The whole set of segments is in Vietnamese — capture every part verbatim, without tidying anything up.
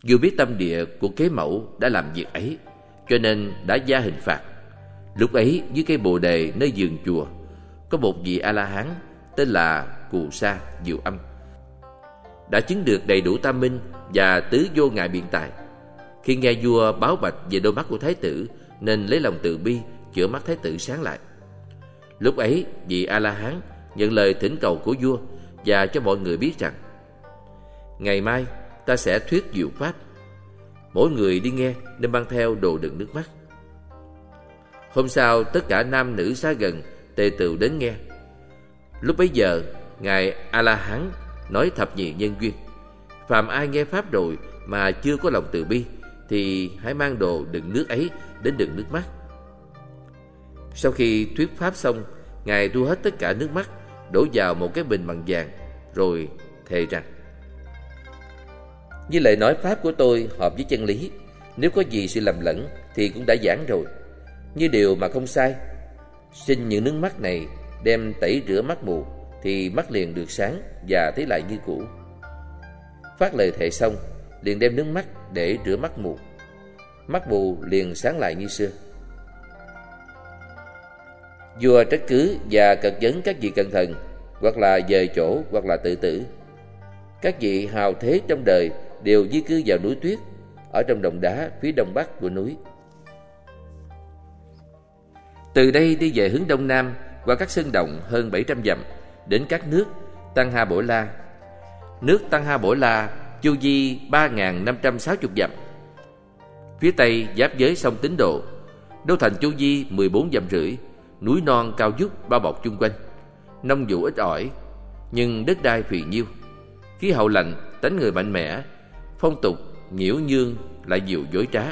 Vua biết tâm địa của kế mẫu đã làm việc ấy, cho nên đã gia hình phạt. Lúc ấy dưới cây bồ đề nơi vườn chùa, có một vị A-la-hán tên là Cù Sa Diệu Âm, đã chứng được đầy đủ tam minh và tứ vô ngại biện tài. Khi nghe vua báo bạch về đôi mắt của thái tử, nên lấy lòng từ bi chữa mắt thái tử sáng lại. Lúc ấy vị A-la-hán nhận lời thỉnh cầu của vua và cho mọi người biết rằng: ngày mai ta sẽ thuyết diệu pháp, mỗi người đi nghe nên mang theo đồ đựng nước mắt. Hôm sau tất cả nam nữ xa gần tề tựu đến nghe. Lúc bấy giờ ngài A-la-hán nói thập nhị nhân duyên: phàm ai nghe pháp rồi mà chưa có lòng từ bi thì hãy mang đồ đựng nước ấy đến đựng nước mắt. Sau khi thuyết pháp xong, ngài thu hết tất cả nước mắt đổ vào một cái bình bằng vàng, rồi thề rằng: như lời nói pháp của tôi hợp với chân lý, nếu có gì sự lầm lẫn thì cũng đã giảng rồi. Như điều mà không sai, xin những nước mắt này đem tẩy rửa mắt mù, thì mắt liền được sáng và thấy lại như cũ. Phát lời thề xong, liền đem nước mắt để rửa mắt mù, mắt mù liền sáng lại như xưa. Vua trách cứ và cật vấn các vị cẩn thận, hoặc là dời chỗ, hoặc là tự tử. Các vị hào thế trong đời đều di cư vào núi tuyết, ở trong đồng đá phía đông bắc của núi. Từ đây đi về hướng đông nam, qua các sơn động hơn bảy trăm dặm, đến các nước Tăng Ha Bổ La. Nước Tăng Ha Bổ La chu vi ba nghìn năm trăm sáu mươi dặm. Phía tây giáp với sông Tín Độ, đô thành chu vi mười bốn dặm rưỡi, núi non cao vút bao bọc chung quanh, nông vụ ít ỏi, nhưng đất đai phì nhiêu, khí hậu lạnh, tánh người mạnh mẽ, phong tục nhiễu nhương lại nhiều dối trá.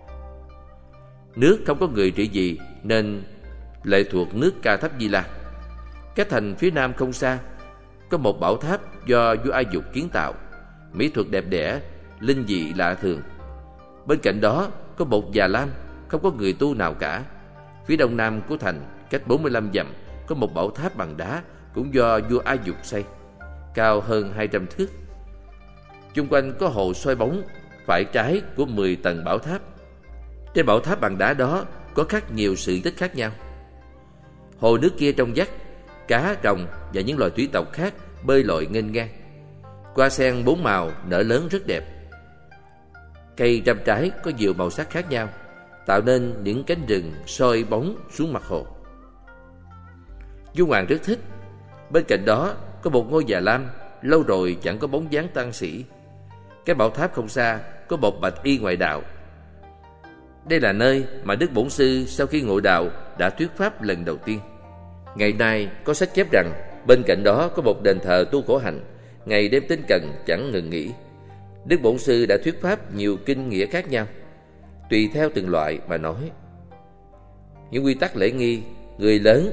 Nước không có người trị vì nên lệ thuộc nước Ca Thấp Di La. Cái thành phía nam không xa có một bảo tháp do vua A Dục kiến tạo, mỹ thuật đẹp đẽ, linh dị lạ thường. Bên cạnh đó có một già lam, không có người tu nào cả. Phía đông nam của thành, cách bốn mươi lăm dặm, có một bảo tháp bằng đá cũng do vua A Dục xây, cao hơn hai trăm thước. Chung quanh có hồ soi bóng phải trái của mười tầng bảo tháp. Trên bảo tháp bằng đá đó có khắc nhiều sự tích khác nhau. Hồ nước kia trong vắt, cá, rồng và những loài thủy tộc khác bơi lội nghênh ngang. Hoa sen bốn màu nở lớn rất đẹp. Cây trăm trái có nhiều màu sắc khác nhau, tạo nên những cánh rừng soi bóng xuống mặt hồ. Vua Hoàng rất thích. Bên cạnh đó có một ngôi già lam, lâu rồi chẳng có bóng dáng tăng sĩ. Cái bảo tháp không xa có một bạch y ngoại đạo. Đây là nơi mà Đức Bổn Sư sau khi ngộ đạo đã thuyết pháp lần đầu tiên. Ngày nay có sách chép rằng bên cạnh đó có một đền thờ tu khổ hạnh, ngày đêm tinh cần chẳng ngừng nghỉ. Đức Bổn Sư đã thuyết pháp nhiều kinh nghĩa khác nhau, tùy theo từng loại mà nói. Những quy tắc lễ nghi, người lớn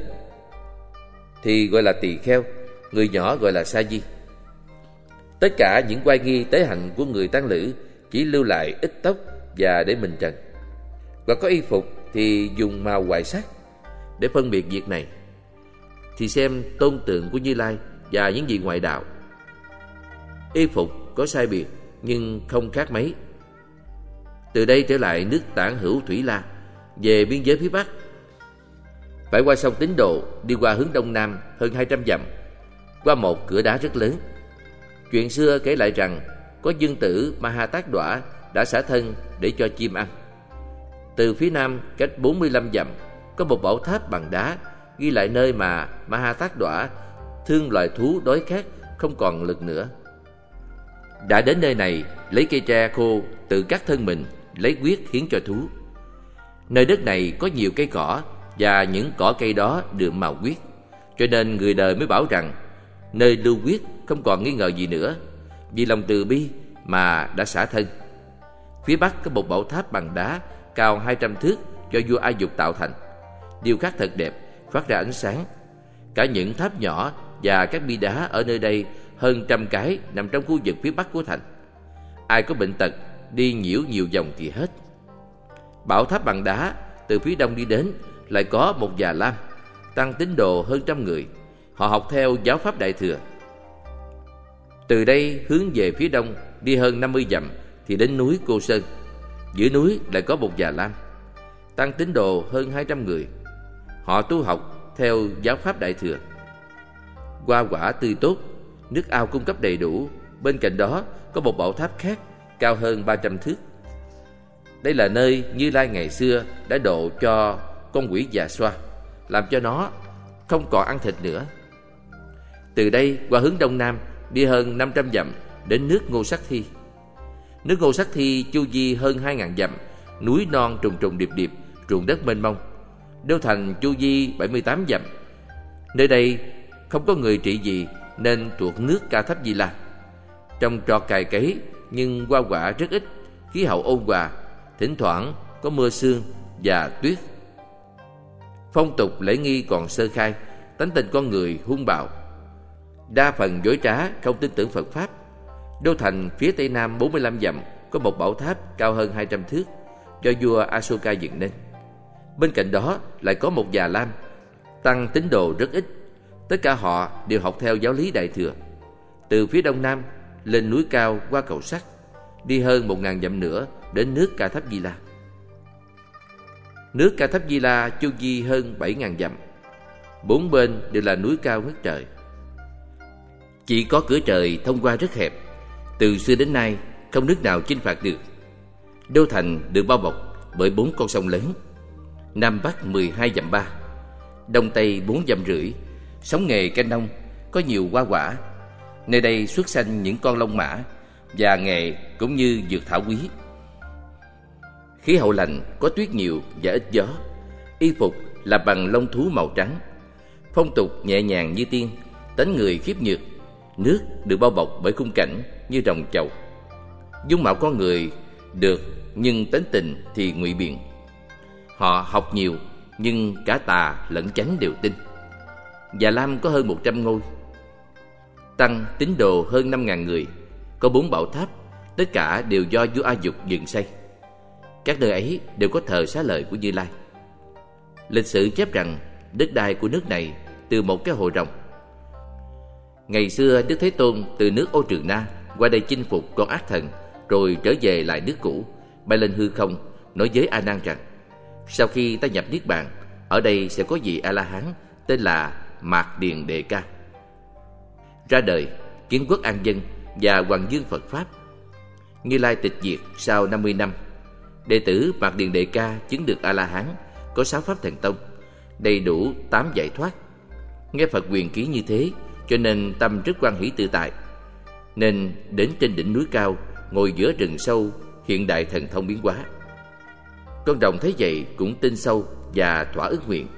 thì gọi là tỳ kheo, người nhỏ gọi là sa di. Tất cả những oai nghi tế hạnh của người tăng lữ chỉ lưu lại ít tóc và để mình trần, và có y phục thì dùng màu hoài sắc. Để phân biệt việc này thì xem tôn tượng của Như Lai và những vị ngoại đạo. Y phục có sai biệt nhưng không khác mấy. Từ đây trở lại nước Tản Hữu Thủy La, về biên giới phía bắc, phải qua sông Tín Độ, đi qua hướng đông nam hơn hai trăm dặm, qua một cửa đá rất lớn. Chuyện xưa kể lại rằng có dương tử Ma Ha Tát Đọa đã xả thân để cho chim ăn. Từ phía nam cách bốn mươi lăm dặm có một bảo tháp bằng đá ghi lại nơi mà Ma Ha Tát Đọa thương loài thú đói khát không còn lực nữa. Đã đến nơi này, lấy cây tre khô tự cắt thân mình, lấy huyết hiến cho thú. Nơi đất này có nhiều cây cỏ, và những cỏ cây đó đượm màu huyết, cho nên người đời mới bảo rằng nơi lưu huyết không còn nghi ngờ gì nữa, vì lòng từ bi mà đã xả thân. Phía bắc có một bảo tháp bằng đá cao hai trăm thước do vua A Dục tạo thành, điêu khắc thật đẹp, phát ra ánh sáng. Cả những tháp nhỏ và các bi đá ở nơi đây hơn trăm cái nằm trong khu vực phía bắc của thành. Ai có bệnh tật đi nhiễu nhiều vòng thì hết. Bảo tháp bằng đá từ phía đông đi đến lại có một già lam, tăng tín đồ hơn trăm người. Họ học theo giáo pháp Đại Thừa. Từ đây hướng về phía đông đi hơn năm mươi dặm thì đến núi Cô Sơn. Giữa núi lại có một già lam. Tăng tín đồ hơn hai trăm người. Họ tu học theo giáo pháp Đại Thừa. Hoa quả tươi tốt, nước ao cung cấp đầy đủ. Bên cạnh đó có một bảo tháp khác cao hơn ba trăm thước. Đây là nơi Như Lai ngày xưa đã độ cho con quỷ già xoa, làm cho nó không còn ăn thịt nữa. Từ đây qua hướng đông nam đi hơn năm trăm dặm đến nước Ngô Sắc Thi. Nước Ngô Sắc Thi chu vi hơn hai ngàn dặm, núi non trùng trùng điệp điệp, ruộng đất mênh mông. Đô thành chu vi bảy mươi tám dặm. Nơi đây không có người trị gì nên thuộc nước Ca Thấp Di La. Trồng trọt cày cấy nhưng hoa quả rất ít, khí hậu ôn hòa, thỉnh thoảng có mưa sương và tuyết. Phong tục lễ nghi còn sơ khai, tánh tình con người hung bạo, đa phần dối trá, không tin tưởng Phật pháp. Đô thành phía tây nam bốn mươi lăm dặm có một bảo tháp cao hơn hai trăm thước do vua Asoka dựng nên. Bên cạnh đó lại có một già lam. Tăng tín đồ rất ít, tất cả họ đều học theo giáo lý Đại Thừa. Từ phía đông nam lên núi cao qua cầu sắt, đi hơn một ngàn dặm nữa đến nước Ca Thấp Di La. Nước Ca Thấp Di La chu vi hơn bảy ngàn dặm, bốn bên đều là núi cao ngất trời. Chỉ có cửa trời thông qua rất hẹp, từ xưa đến nay không nước nào chinh phạt được. Đô thành được bao bọc bởi bốn con sông lớn, nam bắc mười hai dặm ba, đông tây bốn dặm rưỡi. Sống nghề canh nông, có nhiều hoa quả. Nơi đây xuất sanh những con long mã và nghề cũng như dược thảo quý. Khí hậu lạnh, có tuyết nhiều và ít gió. Y phục là bằng lông thú màu trắng. Phong tục nhẹ nhàng như tiên, tánh người khiếp nhược. Nước được bao bọc bởi khung cảnh như rồng chầu. Dung mạo con người được, nhưng tính tình thì ngụy biện. Họ học nhiều, nhưng cả tà lẫn chánh đều tin. Già lam có hơn một trăm ngôi. Tăng tín đồ hơn năm ngàn người. Có bốn bảo tháp, tất cả đều do vua A Dục dựng xây. Các nơi ấy đều có thờ xá lợi của Như Lai. Lịch sử chép rằng đất đai của nước này từ một cái hồ rồng. Ngày xưa Đức Thế Tôn từ nước Ô Trường Na qua đây chinh phục con ác thần, rồi trở về lại nước cũ, bay lên hư không, nói với A Nan rằng: sau khi ta nhập niết bàn, ở đây sẽ có vị A La Hán tên là Mạc Điền Đệ Ca ra đời, kiến quốc an dân và hoàng dương Phật pháp. Như Lai tịch diệt sau năm mươi năm. Đệ tử Mạc Điền Đệ Ca chứng được A La Hán, có sáu pháp thần tông, đầy đủ tám giải thoát. Nghe Phật quyền ký như thế, cho nên tâm rất hoan hỷ tự tại, nên đến trên đỉnh núi cao, ngồi giữa rừng sâu, hiện đại thần thông biến hóa. Con rồng thấy vậy cũng tin sâu và thỏa ước nguyện.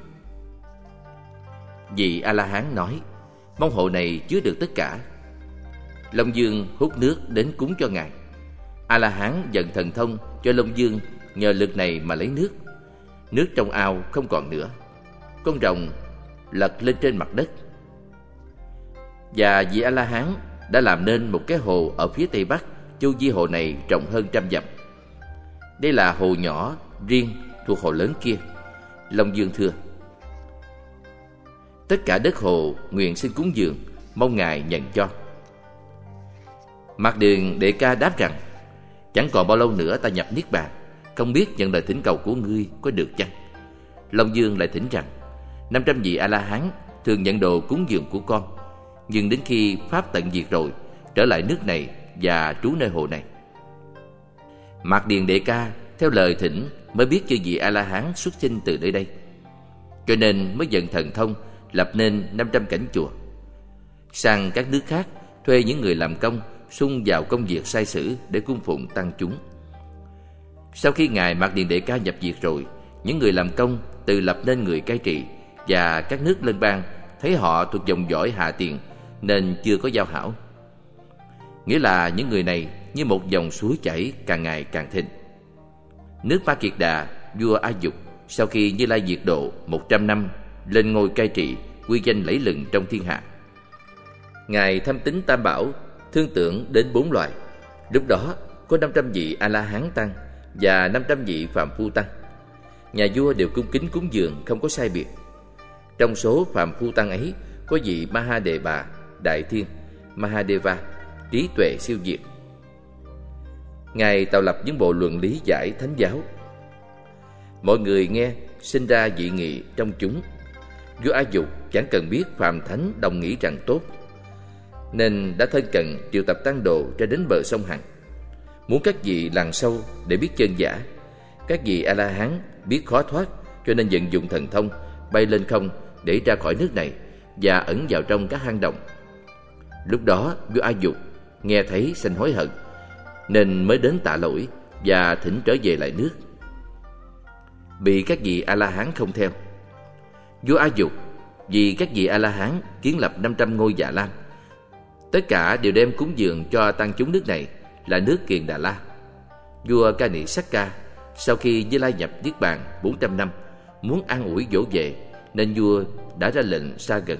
Vị A La Hán nói: mong hồ này chứa được tất cả. Long Dương hút nước đến cúng cho ngài. A La Hán dần thần thông cho Long Dương nhờ lực này mà lấy nước. Nước trong ao không còn nữa. Con rồng lật lên trên mặt đất. Và vị A La Hán đã làm nên một cái hồ ở phía tây bắc. Chu vi hồ này rộng hơn trăm dặm. Đây là hồ nhỏ riêng thuộc hồ lớn kia. Long Dương thưa: tất cả đất hồ nguyện xin cúng dường, mong ngài nhận cho. Mạc Điền Đệ Ca đáp rằng: chẳng còn bao lâu nữa ta nhập niết bàn, không biết nhận lời thỉnh cầu của ngươi có được chăng? Long Dương lại thỉnh rằng: năm trăm vị A La Hán thường nhận đồ cúng dường của con, nhưng đến khi pháp tận diệt rồi, trở lại nước này và trú nơi hồ này. Mạc Điền Đệ Ca theo lời thỉnh mới biết chư vị A La Hán xuất sinh từ nơi đây, cho nên mới dần thần thông lập nên năm trăm cảnh chùa. Sang các nước khác thuê những người làm công xung vào công việc sai sử để cung phụng tăng chúng. Sau khi ngài Mạc Điền Đệ Ca nhập diệt rồi, những người làm công tự lập nên người cai trị, và các nước lân bang thấy họ thuộc dòng dõi hạ tiền nên chưa có giao hảo. Nghĩa là những người này như một dòng suối chảy càng ngày càng thịnh. Nước Ma Kiệt Đà, vua A Dục sau khi Như Lai diệt độ một trăm năm lên ngôi cai trị, uy danh lẫy lừng trong thiên hạ. Ngài thâm tín Tam Bảo, thương tưởng đến bốn loài. Lúc đó có năm trăm vị A La Hán tăng và năm trăm vị phàm phu tăng. Nhà vua đều cung kính cúng dường không có sai biệt. Trong số phàm phu tăng ấy có vị Maha Đề Bà, Đại Thiên, Mahadeva, trí tuệ siêu diệt. Ngài tạo lập những bộ luận lý giải thánh giáo. Mọi người nghe sinh ra dị nghị trong chúng. Vua A Dục chẳng cần biết phàm thánh đồng nghĩ rằng tốt, nên đã thân cận triệu tập tăng đồ ra đến bờ sông Hằng, muốn các vị lằn sâu để biết chân giả. Các vị A La Hán biết khó thoát, cho nên vận dụng thần thông bay lên không để ra khỏi nước này và ẩn vào trong các hang động. Lúc đó vua A Dục nghe thấy sanh hối hận, nên mới đến tạ lỗi và thỉnh trở về lại nước. Bị các vị A La Hán không theo. Vua A Dục vì các vị A La Hán kiến lập năm trăm ngôi Dạ Lam, tất cả đều đem cúng dường cho tăng chúng nước này là nước Kiền Đà La. Vua Ca Nị Sắc Ca sau khi Như Lai nhập niết bàn bốn trăm năm, muốn an ủi dỗ về, nên vua đã ra lệnh xa gần.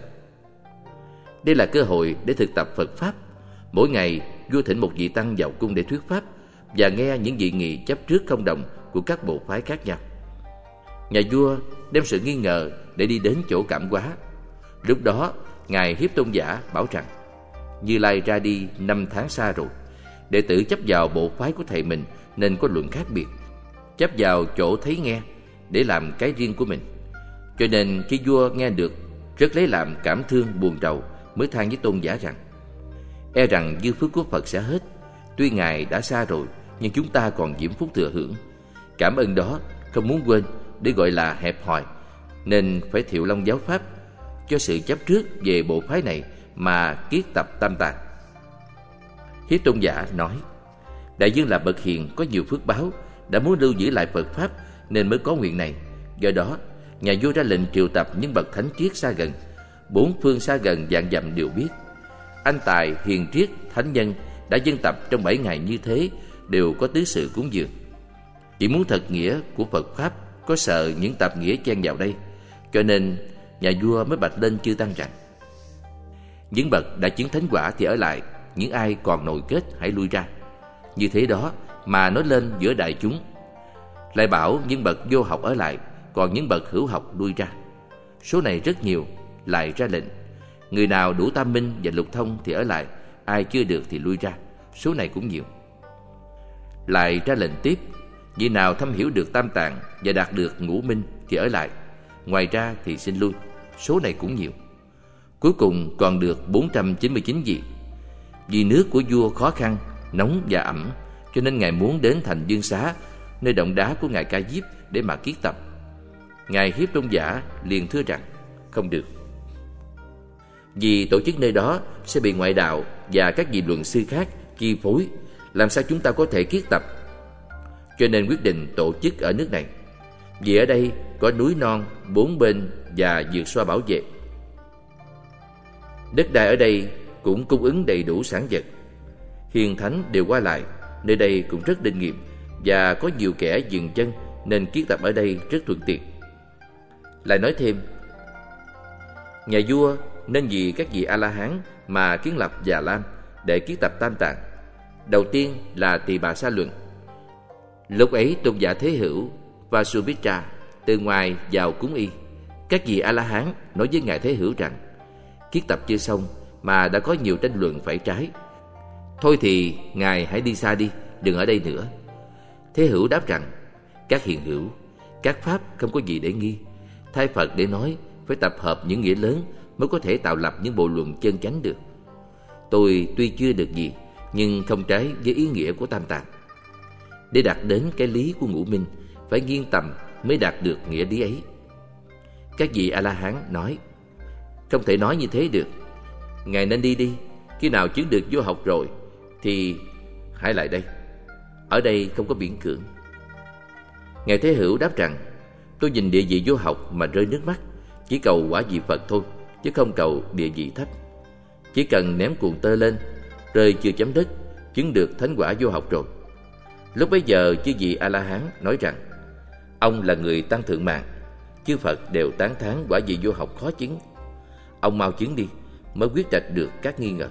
Đây là cơ hội để thực tập Phật pháp. Mỗi ngày vua thỉnh một vị tăng vào cung để thuyết pháp và nghe những dị nghị chấp trước không đồng của các bộ phái khác nhau. Nhà vua đem sự nghi ngờ để đi đến chỗ Cảm Hóa. Lúc đó ngài Hiếp Tôn Giả bảo rằng Như Lai ra đi năm tháng xa rồi, đệ tử chấp vào bộ phái của thầy mình nên có luận khác biệt, chấp vào chỗ thấy nghe để làm cái riêng của mình. Cho nên khi vua nghe được, rất lấy làm cảm thương buồn rầu, mới than với Tôn Giả rằng e rằng dư phước của Phật sẽ hết. Tuy ngài đã xa rồi, nhưng chúng ta còn diễm phúc thừa hưởng. Cảm ơn đó không muốn quên, để gọi là hẹp hòi, nên phải thiệu long giáo pháp cho sự chấp trước về bộ phái này mà kiết tập tam tạng. Hiếp Tôn Giả nói: Đại dương là bậc hiền, có nhiều phước báo, đã muốn lưu giữ lại Phật pháp nên mới có nguyện này. Do đó nhà vua ra lệnh triệu tập những bậc thánh triết xa gần, bốn phương xa gần vạn dặm đều biết. Anh tài hiền triết thánh nhân đã dân tập trong bảy ngày như thế, đều có tứ sự cúng dường. Chỉ muốn thật nghĩa của Phật pháp, có sợ những tạp nghĩa chen vào đây, cho nên nhà vua mới bạch lên chư tăng rằng: những bậc đã chứng thánh quả thì ở lại, những ai còn nội kết hãy lui ra. Như thế đó mà nói lên giữa đại chúng. Lại bảo những bậc vô học ở lại, còn những bậc hữu học lui ra. Số này rất nhiều. Lại ra lệnh: người nào đủ tam minh và lục thông thì ở lại, ai chưa được thì lui ra. Số này cũng nhiều. Lại ra lệnh tiếp: vị nào thâm hiểu được tam tạng và đạt được ngũ minh thì ở lại, ngoài ra thì xin lui. Số này cũng nhiều. Cuối cùng còn được bốn trăm chín mươi chín vị. Vì nước của vua khó khăn, nóng và ẩm, cho nên ngài muốn đến thành Dương Xá, nơi động đá của ngài Ca Diếp, để mà kiết tập. Ngài Hiếp Tôn Giả liền thưa rằng: không được. Vì tổ chức nơi đó sẽ bị ngoại đạo và các vị luận sư khác chi phối, làm sao chúng ta có thể kiết tập? Cho nên quyết định tổ chức ở nước này. Vì ở đây có núi non bốn bên và vượt xoa bảo vệ. Đất đai ở đây cũng cung ứng đầy đủ sản vật. Hiền thánh đều qua lại, nơi đây cũng rất linh nghiệm, và có nhiều kẻ dừng chân, nên kiết tập ở đây rất thuận tiện. Lại nói thêm, nhà vua nên vì các vị A-la-hán mà kiến lập Già Lam để kiết tập tam tạng. Đầu tiên là Tỳ Bà Sa Luận. Lúc ấy Tôn Giả Thế Hữu và Subhitra từ ngoài vào cúng y. Các vị A-la-hán nói với ngài Thế Hữu rằng: kiết tập chưa xong mà đã có nhiều tranh luận phải trái. Thôi thì ngài hãy đi xa đi, đừng ở đây nữa. Thế Hữu đáp rằng: các hiền hữu, các pháp không có gì để nghi. Thay Phật để nói, phải tập hợp những nghĩa lớn mới có thể tạo lập những bộ luận chân chánh được. Tôi tuy chưa được gì, nhưng không trái với ý nghĩa của tam tạng. Để đạt đến cái lý của ngũ minh, phải nghiêng tầm mới đạt được nghĩa lý ấy. Các vị A-la-hán nói: không thể nói như thế được. Ngài nên đi đi, khi nào chứng được vô học rồi thì hãy lại đây. Ở đây không có miễn cưỡng. Ngài Thế Hữu đáp rằng: tôi nhìn địa vị vô học mà rơi nước mắt, chỉ cầu quả vị Phật thôi, chứ không cầu địa vị thấp. Chỉ cần ném cuồng tơ lên, rơi chưa chấm đất, chứng được thánh quả vô học rồi. Lúc bấy giờ chư vị A-la-hán nói rằng: ông là người tăng thượng mạng, chư Phật đều tán thán quả vị vô học khó chứng. Ông mau chứng đi, mới quyết trạch được các nghi ngờ.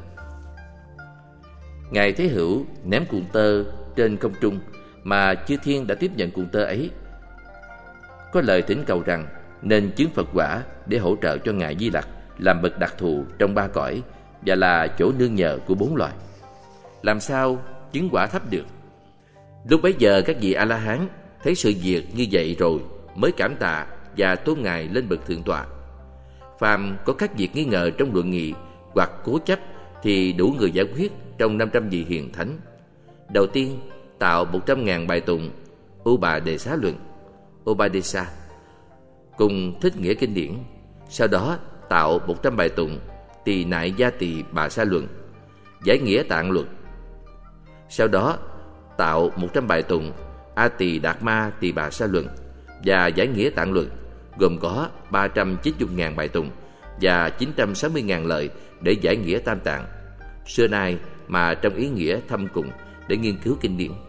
Ngài Thế Hữu ném cuồng tơ trên không trung, mà chư thiên đã tiếp nhận cuồng tơ ấy. Có lời thỉnh cầu rằng nên chứng Phật quả để hỗ trợ cho ngài Di Lặc làm bậc đặc thù trong ba cõi, và là chỗ nương nhờ của bốn loài. Làm sao chứng quả thấp được? Lúc bấy giờ các vị A-la-hán thấy sự việc như vậy rồi mới cảm tạ và tôn Ngài lên bậc thượng tọa. Phàm có các việc nghi ngờ trong luận nghị hoặc cố chấp thì đủ người giải quyết trong năm trăm vị hiền thánh. Đầu tiên tạo một trăm ngàn bài tụng Upa Đề Xá Luận Upadesa cùng thích nghĩa kinh điển. Sau đó tạo một trăm bài tụng Tỳ Nại Gia Tỳ Bà Sa Luận Giải nghĩa Tạng Luật. Sau đó tạo một trăm bài tụng A Tỳ Đạt Ma Tỳ Bà Sa Luận và Giải nghĩa Tạng Luật, gồm có ba trăm chín mươi ngàn bài tụng và chín trăm sáu mươi ngàn lời để giải nghĩa Tam Tạng, xưa nay mà trong ý nghĩa thâm cùng để nghiên cứu kinh điển.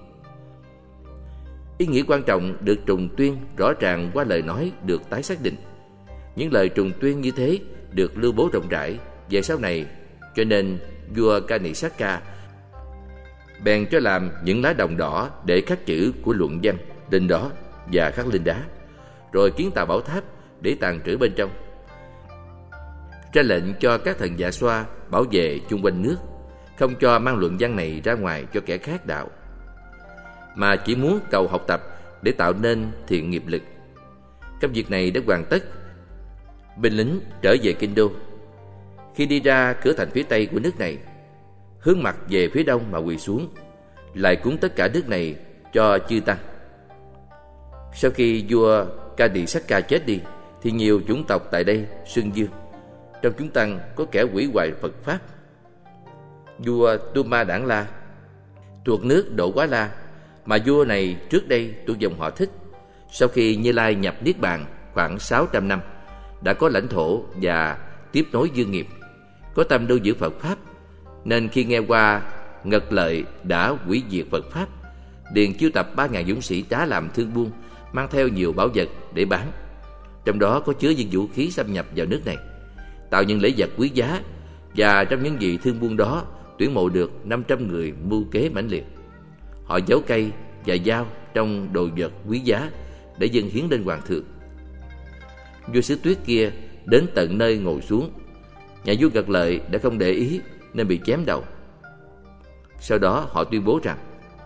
Ý nghĩa quan trọng được trùng tuyên rõ ràng qua lời nói được tái xác định. Những lời trùng tuyên như thế được lưu bố rộng rãi về sau này, cho nên vua Kanisaka bèn cho làm những lá đồng đỏ để khắc chữ của luận văn lên đó và khắc lên đá, rồi kiến tạo bảo tháp để tàng trữ bên trong. Ra lệnh cho các thần dạ xoa bảo vệ chung quanh nước, không cho mang luận văn này ra ngoài cho kẻ khác đạo, mà chỉ muốn cầu học tập để tạo nên thiện nghiệp lực. Công việc này đã hoàn tất, binh lính trở về kinh đô. Khi đi ra cửa thành phía tây của nước này, hướng mặt về phía đông mà quỳ xuống, lại cúng tất cả nước này cho chư tăng. Sau khi vua Kanisaka chết đi, thì nhiều chủng tộc tại đây xưng dương. Trong chúng tăng có kẻ hủy hoại Phật pháp. Vua Tuma Đản La thuộc nước Độ Quá La, mà vua này trước đây thuộc dòng họ Thích. Sau khi Như Lai nhập Niết Bàn khoảng sáu trăm năm, đã có lãnh thổ và tiếp nối dương nghiệp, có tâm lưu giữ Phật pháp, nên khi nghe qua Ngật Lợi đã hủy diệt Phật pháp, liền chiêu tập ba ngàn dũng sĩ trá làm thương buôn, mang theo nhiều bảo vật để bán, trong đó có chứa những vũ khí xâm nhập vào nước này, tạo những lễ vật quý giá. Và trong những vị thương buôn đó tuyển mộ được năm trăm người mưu kế mãnh liệt. Họ giấu cây và dao trong đồ vật quý giá để dâng hiến lên hoàng thượng. Vua xứ Tuyết kia đến tận nơi ngồi xuống. Nhà vua Ngật Lợi đã không để ý nên bị chém đầu. Sau đó họ tuyên bố rằng: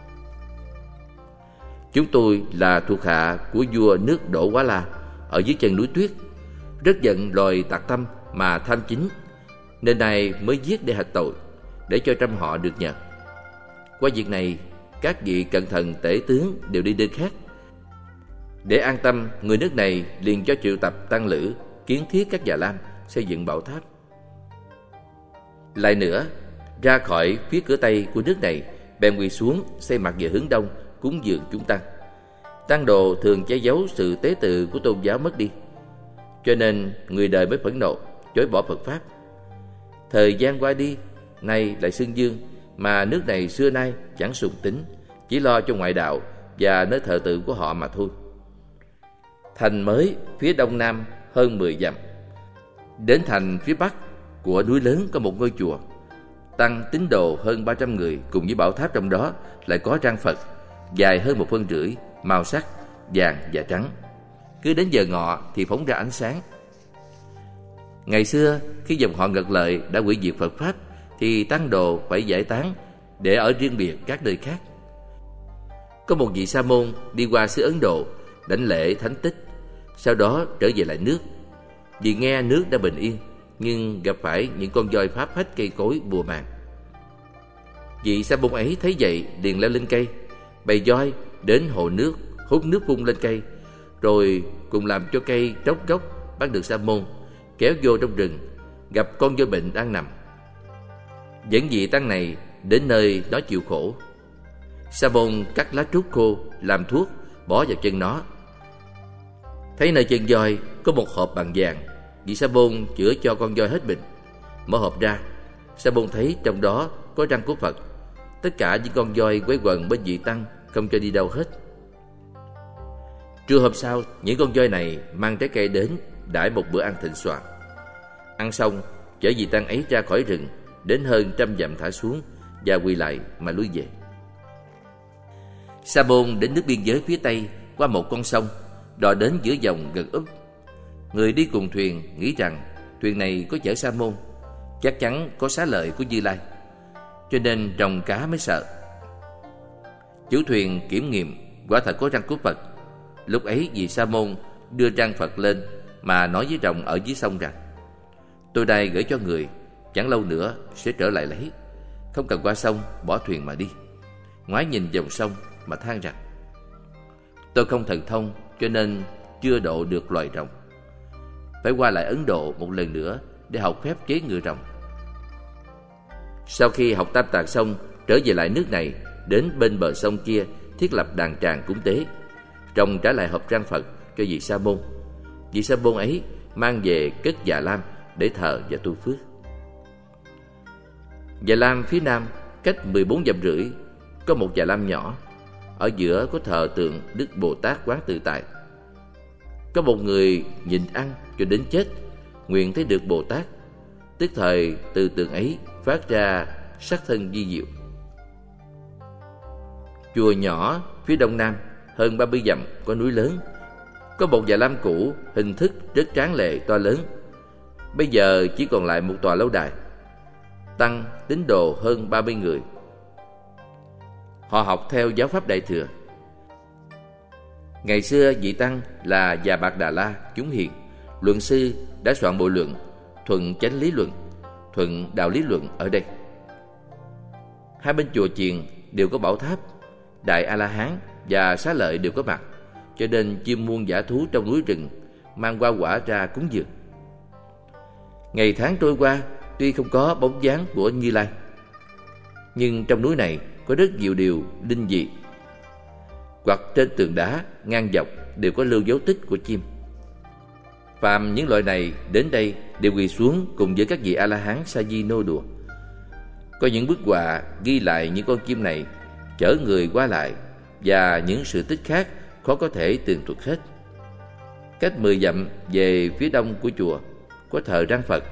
chúng tôi là thuộc hạ của vua nước Độ Quá La ở dưới chân núi Tuyết, rất giận loài tạc tâm mà tham chính, nên nay mới giết để hạch tội, để cho trăm họ được nhờ. Qua việc này, các vị cận thần tể tướng đều đi nơi khác. Để an tâm, người nước này liền cho triệu tập tăng lữ kiến thiết các già lam, xây dựng bảo tháp. Lại nữa, ra khỏi phía cửa tây của nước này, bèn quỳ xuống xây mặt về hướng đông, cúng dường chúng tăng. Tăng đồ thường che giấu sự tế tự của tôn giáo mất đi, cho nên người đời mới phẫn nộ, chối bỏ Phật pháp. Thời gian qua đi, nay lại xưng dương, mà nước này xưa nay chẳng sùng tín, chỉ lo cho ngoại đạo và nơi thờ tự của họ mà thôi. Thành mới phía đông nam hơn mười dặm. Đến thành phía bắc của núi lớn có một ngôi chùa. Tăng tín đồ hơn ba trăm người cùng với bảo tháp trong đó lại có răng Phật dài hơn một phân rưỡi, màu sắc vàng và trắng. Cứ đến giờ ngọ thì phóng ra ánh sáng. Ngày xưa khi dòng họ Ngật Lợi đã hủy diệt Phật pháp, thì tăng đồ phải giải tán để ở riêng biệt các nơi khác. Có một vị sa môn đi qua xứ Ấn Độ đảnh lễ thánh tích, sau đó trở về lại nước. Vì nghe nước đã bình yên, nhưng gặp phải những con voi phá phách cây cối bùa màng. Vị sa môn ấy thấy vậy liền leo lên cây, bầy voi đến hồ nước hút nước phun lên cây, rồi cùng làm cho cây tróc gốc, bắt được sa môn kéo vô trong rừng, gặp con voi bệnh đang nằm. Dẫn vị tăng này đến nơi nó chịu khổ. Sa môn cắt lá trúc khô làm thuốc, bỏ vào chân nó. Thấy nơi chân voi có một hộp bằng vàng, vị sa môn chữa cho con voi hết bệnh. Mở hộp ra, sa môn thấy trong đó có răng của Phật. Tất cả những con voi quấy quần bên vị tăng, không cho đi đâu hết. Trưa hôm sau, những con voi này mang trái cây đến đãi một bữa ăn thịnh soạn. Ăn xong, chở vị tăng ấy ra khỏi rừng, đến hơn trăm dặm thả xuống và quỳ lại mà lui về. Sa môn đến nước biên giới phía tây qua một con sông, đò đến giữa dòng gần úp. Người đi cùng thuyền nghĩ rằng thuyền này có chở sa môn, chắc chắn có xá lợi của Như Lai, cho nên rồng cá mới sợ. Chủ thuyền kiểm nghiệm quả thật có răng của Phật. Lúc ấy vị Sa môn đưa răng Phật lên mà nói với rồng ở dưới sông rằng: tôi đây gửi cho người, chẳng lâu nữa sẽ trở lại lấy, không cần qua sông, bỏ thuyền mà đi. Ngoái nhìn dòng sông mà than rằng: tôi không thần thông cho nên chưa độ được loài rồng, phải qua lại Ấn Độ một lần nữa để học phép chế ngựa rồng. Sau khi học tam tạng xong, trở về lại nước này, đến bên bờ sông kia thiết lập đàn tràng cúng tế. Rồng trả lại hộp răng Phật cho vị Sa môn. Vị Sa môn ấy mang về cất Già Lam để thờ và tu phước. Già Lam phía nam cách mười bốn dặm rưỡi có một Già Lam nhỏ, ở giữa có thờ tượng Đức Bồ Tát Quán Tự Tại. Có một người nhịn ăn cho đến chết, nguyện thấy được Bồ Tát, tức thời từ tượng ấy phát ra sắc thân vi diệu. Chùa nhỏ phía đông nam hơn ba mươi dặm có núi lớn, có một Già Lam cũ hình thức rất tráng lệ to lớn. Bây giờ chỉ còn lại một tòa lâu đài. Tăng tín đồ hơn ba mươi người. Họ học theo giáo pháp Đại Thừa. Ngày xưa vị Tăng là Già Bạc Đà La chúng hiền, luận sư, đã soạn bộ luận Thuận Chánh Lý Luận, Thuận Đạo Lý Luận ở đây. Hai bên chùa chiền đều có bảo tháp, Đại A La Hán và Xá Lợi đều có mặt, cho nên chim muôn dã thú trong núi rừng mang hoa quả ra cúng dường. Ngày tháng trôi qua, tuy không có bóng dáng của Như Lai, nhưng trong núi này có rất nhiều điều linh dị. Hoặc trên tường đá ngang dọc đều có lưu dấu tích của chim. Phàm những loại này đến đây đều quỳ xuống cùng với các vị A La Hán sa di nô đùa. Có những bức họa ghi lại những con chim này chở người qua lại và những sự tích khác khó có thể tường thuật hết. Cách mười dặm về phía đông của chùa có thờ răng Phật.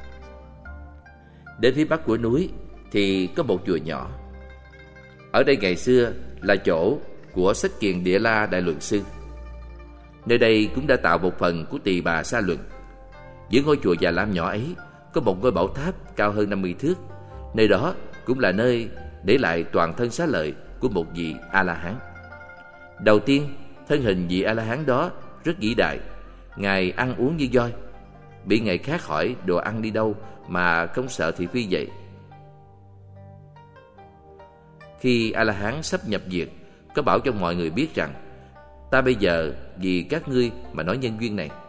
Đến phía bắc của núi thì có một chùa nhỏ. Ở đây ngày xưa là chỗ của Sách Kiền Địa La Đại Luận Sư. Nơi đây cũng đã tạo một phần của Tỳ Bà Sa Luận. Giữa ngôi chùa Già Lam nhỏ ấy có một ngôi bảo tháp cao hơn năm mươi thước. Nơi đó cũng là nơi để lại toàn thân xá lợi của một vị A La Hán. Đầu tiên, thân hình vị A La Hán đó rất vĩ đại. Ngài ăn uống như voi, bị người khác hỏi đồ ăn đi đâu mà không sợ thị phi vậy. Khi A La Hán sắp nhập diệt, có bảo cho mọi người biết rằng: ta bây giờ vì các ngươi mà nói nhân duyên này.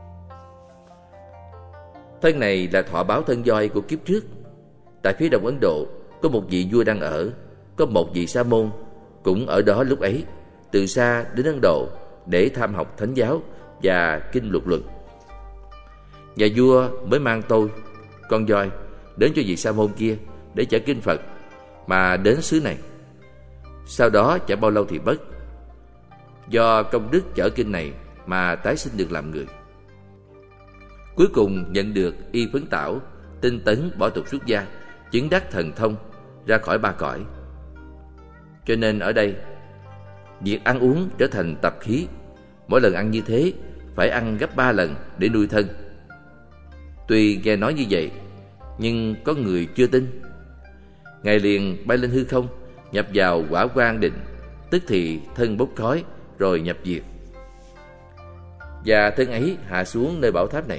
Thân này là thọ báo thân voi của kiếp trước. Tại phía đông Ấn Độ có một vị vua đang ở, có một vị sa môn cũng ở đó lúc ấy, từ xa đến Ấn Độ để tham học thánh giáo và kinh luật luận. Nhà vua mới mang tôi, con voi, đến cho vị sa môn kia để chở kinh Phật mà đến xứ này. Sau đó chẳng bao lâu thì mất. Do công đức chở kinh này mà tái sinh được làm người. Cuối cùng nhận được y phấn tảo, tinh tấn bỏ tục xuất gia, chứng đắc thần thông, ra khỏi ba cõi. Cho nên ở đây, việc ăn uống trở thành tập khí. Mỗi lần ăn như thế phải ăn gấp ba lần để nuôi thân. Tuy nghe nói như vậy, nhưng có người chưa tin. Ngài liền bay lên hư không, nhập vào quả quang định, tức thì thân bốc khói rồi nhập diệt. Và thân ấy hạ xuống nơi bảo tháp này.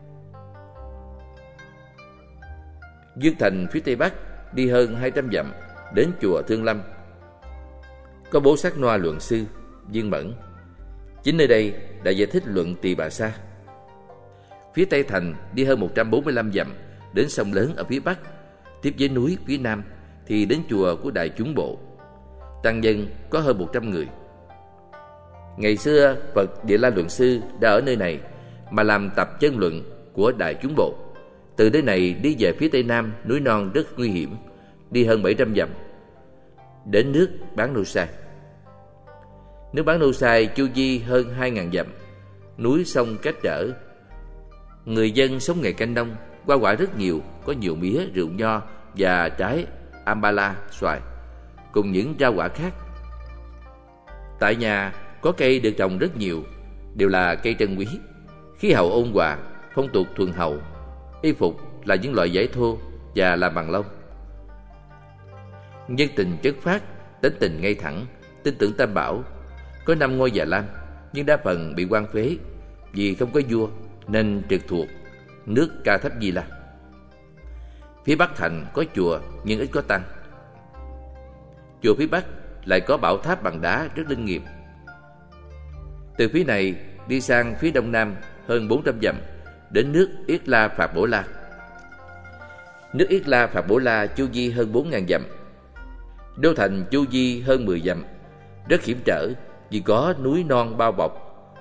Dương thành phía tây bắc đi hơn hai trăm dặm đến chùa Thương Lâm. Có Bố Sát Noa luận sư Viên Mẫn. Chính nơi đây đã giải thích luận Tỳ Bà Sa. Phía tây thành đi hơn một trăm bốn mươi lăm dặm đến sông lớn ở phía bắc. Tiếp với núi phía nam thì đến chùa của Đại Chúng Bộ. Tăng nhân có hơn một trăm người. Ngày xưa Phật Địa La Luận Sư đã ở nơi này mà làm tập chân luận của Đại Chúng Bộ. Từ nơi này đi về phía tây nam núi non rất nguy hiểm, đi hơn bảy trăm dặm đến nước Bán Nô Sai. Nước Bán Nô Sai chu vi hơn hai nghìn dặm, núi sông cách trở. Người dân sống nghề canh nông, hoa quả rất nhiều, có nhiều mía, rượu nho và trái ambala, xoài, cùng những rau quả khác. Tại nhà có cây được trồng rất nhiều, đều là cây trân quý. Khí hậu ôn hòa, phong tục thuần hậu. Y phục là những loại vải thô và làm bằng lông. Nhân tình chất phát, tính tình ngay thẳng, tin tưởng Tam Bảo. Có năm ngôi Già Lam, nhưng đa phần bị hoang phế vì không có vua nên trực thuộc nước Ca Thấp Di La. Phía Bắc thành có chùa nhưng ít có tăng. Chùa phía Bắc lại có bảo tháp bằng đá rất linh nghiệm. Từ phía này đi sang phía đông nam hơn bốn trăm dặm đến nước Yết La Phạt Bổ La. Nước Yết La Phạt Bổ La chu vi hơn bốn nghìn dặm. Đô thành chu vi hơn mười dặm, rất hiểm trở vì có núi non bao bọc.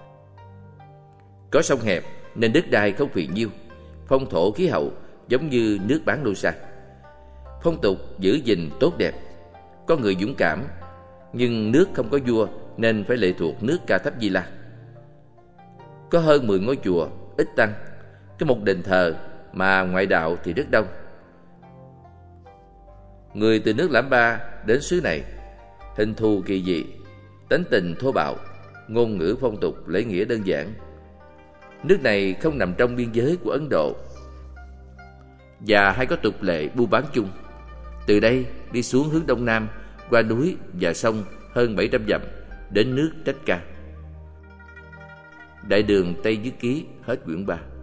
Có sông hẹp nên đất đai không phì nhiêu, phong thổ khí hậu giống như nước bán đô sa. Phong tục giữ gìn tốt đẹp, có người dũng cảm, nhưng nước không có vua nên phải lệ thuộc nước Ca Thấp Di La. Có hơn mười ngôi chùa, ít tăng, có một đền thờ mà ngoại đạo thì rất đông. Người từ nước Lãm Ba đến xứ này, hình thù kỳ dị, tánh tình thô bạo, ngôn ngữ phong tục lễ nghĩa đơn giản. Nước này không nằm trong biên giới của Ấn Độ và hay có tục lệ buôn bán chung. Từ đây đi xuống hướng đông nam qua núi và sông hơn bảy trăm dặm đến nước Trách Ca. Đại đường Tây Nhất Ký hết quyển ba.